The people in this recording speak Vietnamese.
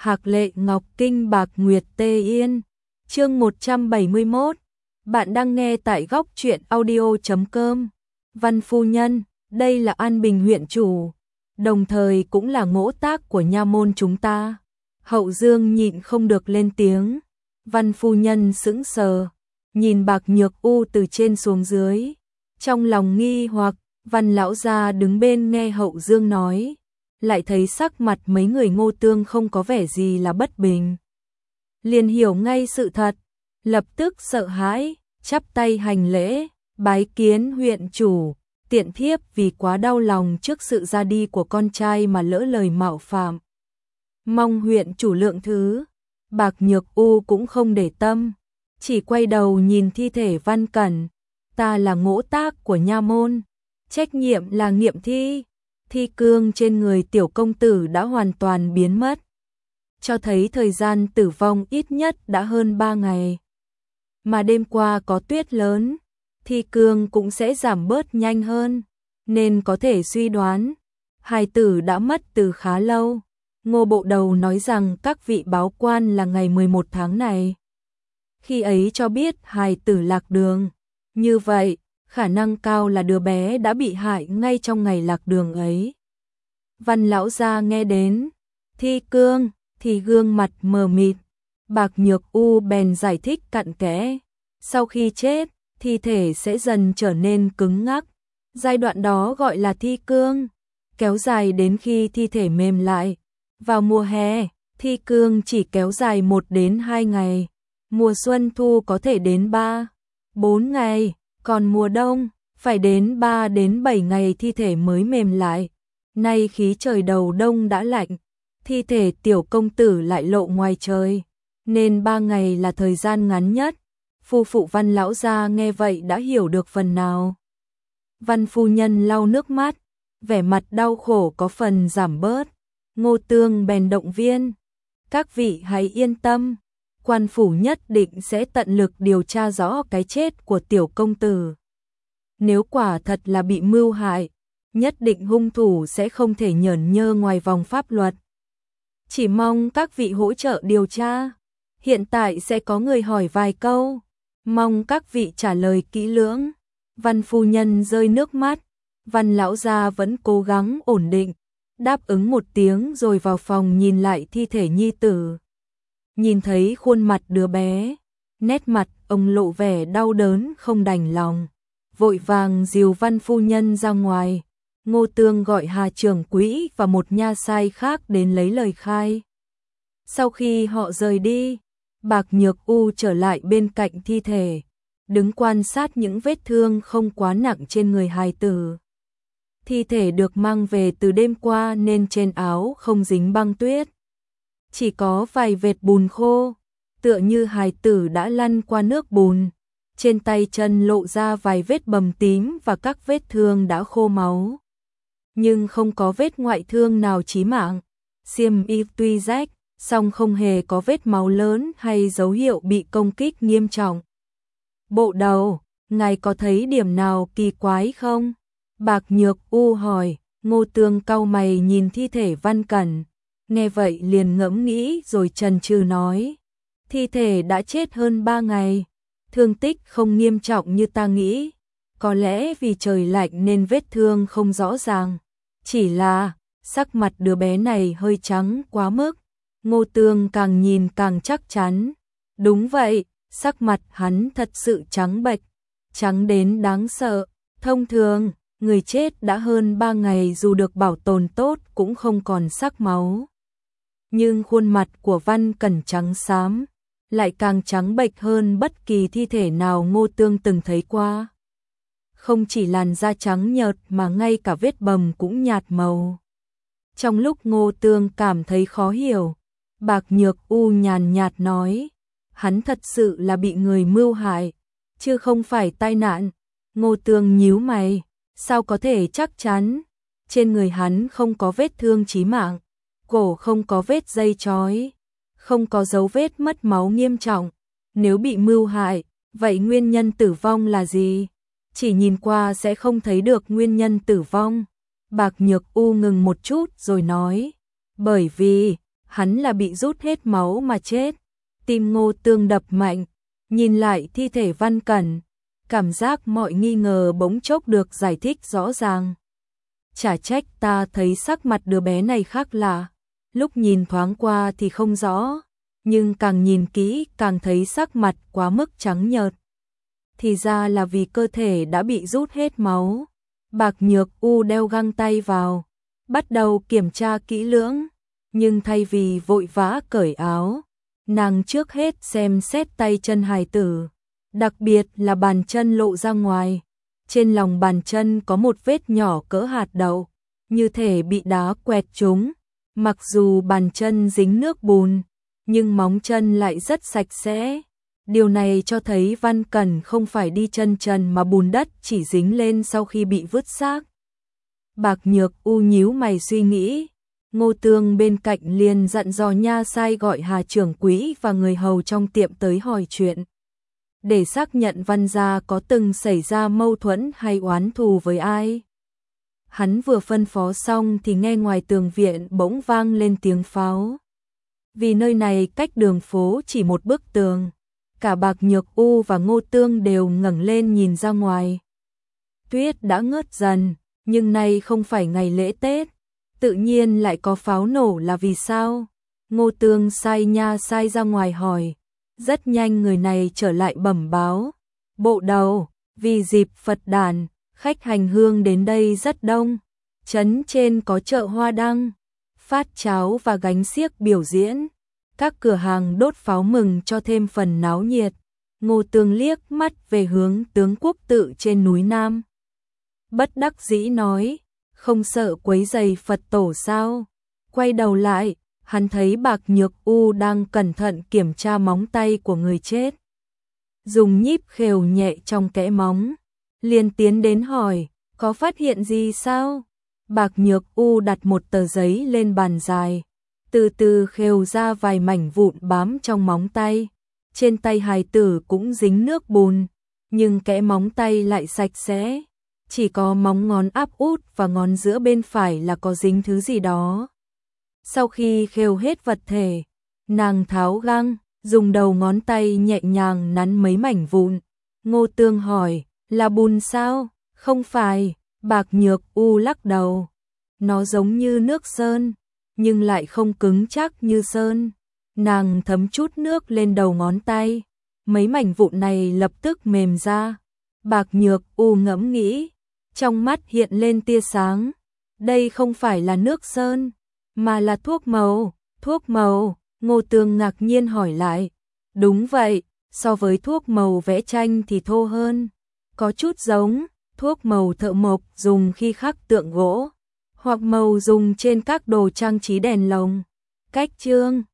Hạc Lệ Ngọc Kinh Bạc Nguyệt Tê Yên. Chương 171. Bạn đang nghe tại góc truyện audio.com. Văn phu nhân, đây là An Bình huyện chủ, đồng thời cũng là ngỗ tác của nha môn chúng ta. Hậu Dương nhịn không được lên tiếng. Văn phu nhân sững sờ, nhìn Bạc Nhược U từ trên xuống dưới, trong lòng nghi hoặc. Văn lão gia đứng bên nghe Hậu Dương nói, lại thấy sắc mặt mấy người Ngô Tương không có vẻ gì là bất bình. Liền hiểu ngay sự thật, lập tức sợ hãi, chắp tay hành lễ, bái kiến huyện chủ, tiện thiếp vì quá đau lòng trước sự ra đi của con trai mà lỡ lời mạo phạm. Mong huyện chủ lượng thứ. Bạc Nhược U cũng không để tâm, chỉ quay đầu nhìn thi thể Văn Cẩn. Ta là ngỗ tác của nha môn, trách nhiệm là nghiệm thi. Thi cương trên người tiểu công tử đã hoàn toàn biến mất, cho thấy thời gian tử vong ít nhất đã hơn 3 ngày. Mà đêm qua có tuyết lớn, thi cương cũng sẽ giảm bớt nhanh hơn, nên có thể suy đoán hài tử đã mất từ khá lâu. Ngô bộ đầu nói rằng các vị báo quan là ngày 11 tháng này. Khi ấy cho biết hài tử lạc đường, như vậy khả năng cao là đứa bé đã bị hại ngay trong ngày lạc đường ấy. Văn lão gia nghe đến thi cương thì gương mặt mờ mịt. Bạc Nhược U bèn giải thích cặn kẽ, sau khi chết, thi thể sẽ dần trở nên cứng ngắc. Giai đoạn đó gọi là thi cương, kéo dài đến khi thi thể mềm lại. Vào mùa hè, thi cương chỉ kéo dài 1 đến 2 ngày, mùa xuân thu có thể đến 3, 4 ngày, còn mùa đông phải đến 3 đến 7 ngày thi thể mới mềm lại. Nay khí trời đầu đông đã lạnh, thi thể tiểu công tử lại lộ ngoài trời, nên 3 ngày là thời gian ngắn nhất. Phu phụ Văn lão gia nghe vậy đã hiểu được phần nào. Văn phu nhân lau nước mắt, vẻ mặt đau khổ có phần giảm bớt. Ngô Tương bèn động viên, các vị hãy yên tâm, quan phủ nhất định sẽ tận lực điều tra rõ cái chết của tiểu công tử. Nếu quả thật là bị mưu hại, nhất định hung thủ sẽ không thể nhởn nhơ ngoài vòng pháp luật. Chỉ mong các vị hỗ trợ điều tra. Hiện tại sẽ có người hỏi vài câu, mong các vị trả lời kỹ lưỡng. Văn phu nhân rơi nước mắt, Văn lão gia vẫn cố gắng ổn định, đáp ứng một tiếng rồi vào phòng nhìn lại thi thể nhi tử. Nhìn thấy khuôn mặt đứa bé, nét mặt ông lộ vẻ đau đớn không đành lòng, vội vàng dìu Văn phu nhân ra ngoài. Ngô Tương gọi Hà trưởng quỹ và một nha sai khác đến lấy lời khai. Sau khi họ rời đi, Bạc Nhược U trở lại bên cạnh thi thể, đứng quan sát những vết thương không quá nặng trên người hài tử. Thi thể được mang về từ đêm qua nên trên áo không dính băng tuyết, chỉ có vài vệt bùn khô, tựa như hài tử đã lăn qua nước bùn. Trên tay chân lộ ra vài vết bầm tím và các vết thương đã khô máu, nhưng không có vết ngoại thương nào chí mạng. Xiêm y tuy rách, song không hề có vết máu lớn hay dấu hiệu bị công kích nghiêm trọng. Bộ đầu, ngài có thấy điểm nào kỳ quái không? Bạc Nhược U hỏi. Ngô Tương cau mày nhìn thi thể Văn Cẩn, nghe vậy liền ngẫm nghĩ rồi chần chừ nói, thi thể đã chết hơn 3 ngày, thương tích không nghiêm trọng như ta nghĩ, có lẽ vì trời lạnh nên vết thương không rõ ràng, chỉ là sắc mặt đứa bé này hơi trắng quá mức. Ngô Tương càng nhìn càng chắc chắn, đúng vậy, sắc mặt hắn thật sự trắng bệch, trắng đến đáng sợ. Thông thường, người chết đã hơn 3 ngày dù được bảo tồn tốt cũng không còn sắc máu. Nhưng khuôn mặt của Văn Cẩn trắng xám, lại càng trắng bệch hơn bất kỳ thi thể nào Ngô Tương từng thấy qua. Không chỉ làn da trắng nhợt mà ngay cả vết bầm cũng nhạt màu. Trong lúc Ngô Tương cảm thấy khó hiểu, Bạc Nhược U nhàn nhạt nói, hắn thật sự là bị người mưu hại, chứ không phải tai nạn. Ngô Tương nhíu mày, sao có thể chắc chắn? Trên người hắn không có vết thương chí mạng, cổ không có vết dây trói, không có dấu vết mất máu nghiêm trọng. Nếu bị mưu hại, vậy nguyên nhân tử vong là gì? Chỉ nhìn qua sẽ không thấy được nguyên nhân tử vong. Bạc Nhược U ngừng một chút rồi nói, bởi vì hắn là bị rút hết máu mà chết. Tim Ngô Tương đập mạnh, nhìn lại thi thể Văn Cẩn, cảm giác mọi nghi ngờ bỗng chốc được giải thích rõ ràng. Chả trách ta thấy sắc mặt đứa bé này khác lạ, lúc nhìn thoáng qua thì không rõ, nhưng càng nhìn kỹ càng thấy sắc mặt quá mức trắng nhợt. Thì ra là vì cơ thể đã bị rút hết máu. Bạc Nhược U đeo găng tay vào, bắt đầu kiểm tra kỹ lưỡng, nhưng thay vì vội vã cởi áo, nàng trước hết xem xét tay chân hài tử, đặc biệt là bàn chân lộ ra ngoài. Trên lòng bàn chân có một vết nhỏ cỡ hạt đậu, như thể bị đá quẹt trúng. Mặc dù bàn chân dính nước bùn, nhưng móng chân lại rất sạch sẽ. Điều này cho thấy Văn Cẩn không phải đi chân trần mà bùn đất chỉ dính lên sau khi bị vứt xác. Bạc Nhược U nhíu mày suy nghĩ. Ngô Tương bên cạnh liền dặn dò nha sai gọi Hà trưởng quỹ và người hầu trong tiệm tới hỏi chuyện, để xác nhận Văn gia có từng xảy ra mâu thuẫn hay oán thù với ai. Hắn vừa phân phó xong thì nghe ngoài tường viện bỗng vang lên tiếng pháo. Vì nơi này cách đường phố chỉ một bức tường, cả Bạc Nhược U và Ngô Tương đều ngẩng lên nhìn ra ngoài. Tuyết đã ngớt dần, nhưng nay không phải ngày lễ Tết, tự nhiên lại có pháo nổ là vì sao? Ngô Tương sai nha sai ra ngoài hỏi. Rất nhanh người này trở lại bẩm báo. Bộ đầu, vì dịp Phật đản, khách hành hương đến đây rất đông. Trấn trên có chợ hoa đăng, phát cháo và gánh xiếc biểu diễn. Các cửa hàng đốt pháo mừng cho thêm phần náo nhiệt. Ngô Tương liếc mắt về hướng Tướng Quốc tự trên núi Nam. Bất đắc dĩ nói, không sợ quấy rầy Phật tổ sao? Quay đầu lại, hắn thấy Bạc Nhược U đang cẩn thận kiểm tra móng tay của người chết. Dùng nhíp khều nhẹ trong kẽ móng, liền tiến đến hỏi, có phát hiện gì sao? Bạc Nhược U đặt một tờ giấy lên bàn dài, từ từ khều ra vài mảnh vụn bám trong móng tay. Trên tay hài tử cũng dính nước bùn, nhưng kẽ móng tay lại sạch sẽ. Chỉ có móng ngón áp út và ngón giữa bên phải là có dính thứ gì đó. Sau khi khều hết vật thể, nàng tháo găng, dùng đầu ngón tay nhẹ nhàng nắn mấy mảnh vụn. Ngô Tương hỏi, là bùn sao? Không phải, Bạc Nhược U lắc đầu. Nó giống như nước sơn, nhưng lại không cứng chắc như sơn. Nàng thấm chút nước lên đầu ngón tay, mấy mảnh vụn này lập tức mềm ra. Bạc Nhược U ngẫm nghĩ, trong mắt hiện lên tia sáng. Đây không phải là nước sơn, mà là thuốc màu. Thuốc màu? Ngô Tương ngạc nhiên hỏi lại. Đúng vậy, so với thuốc màu vẽ tranh thì thô hơn. Có chút giống thuốc màu thợ mộc dùng khi khắc tượng gỗ, hoặc màu dùng trên các đồ trang trí đèn lồng. Cách chương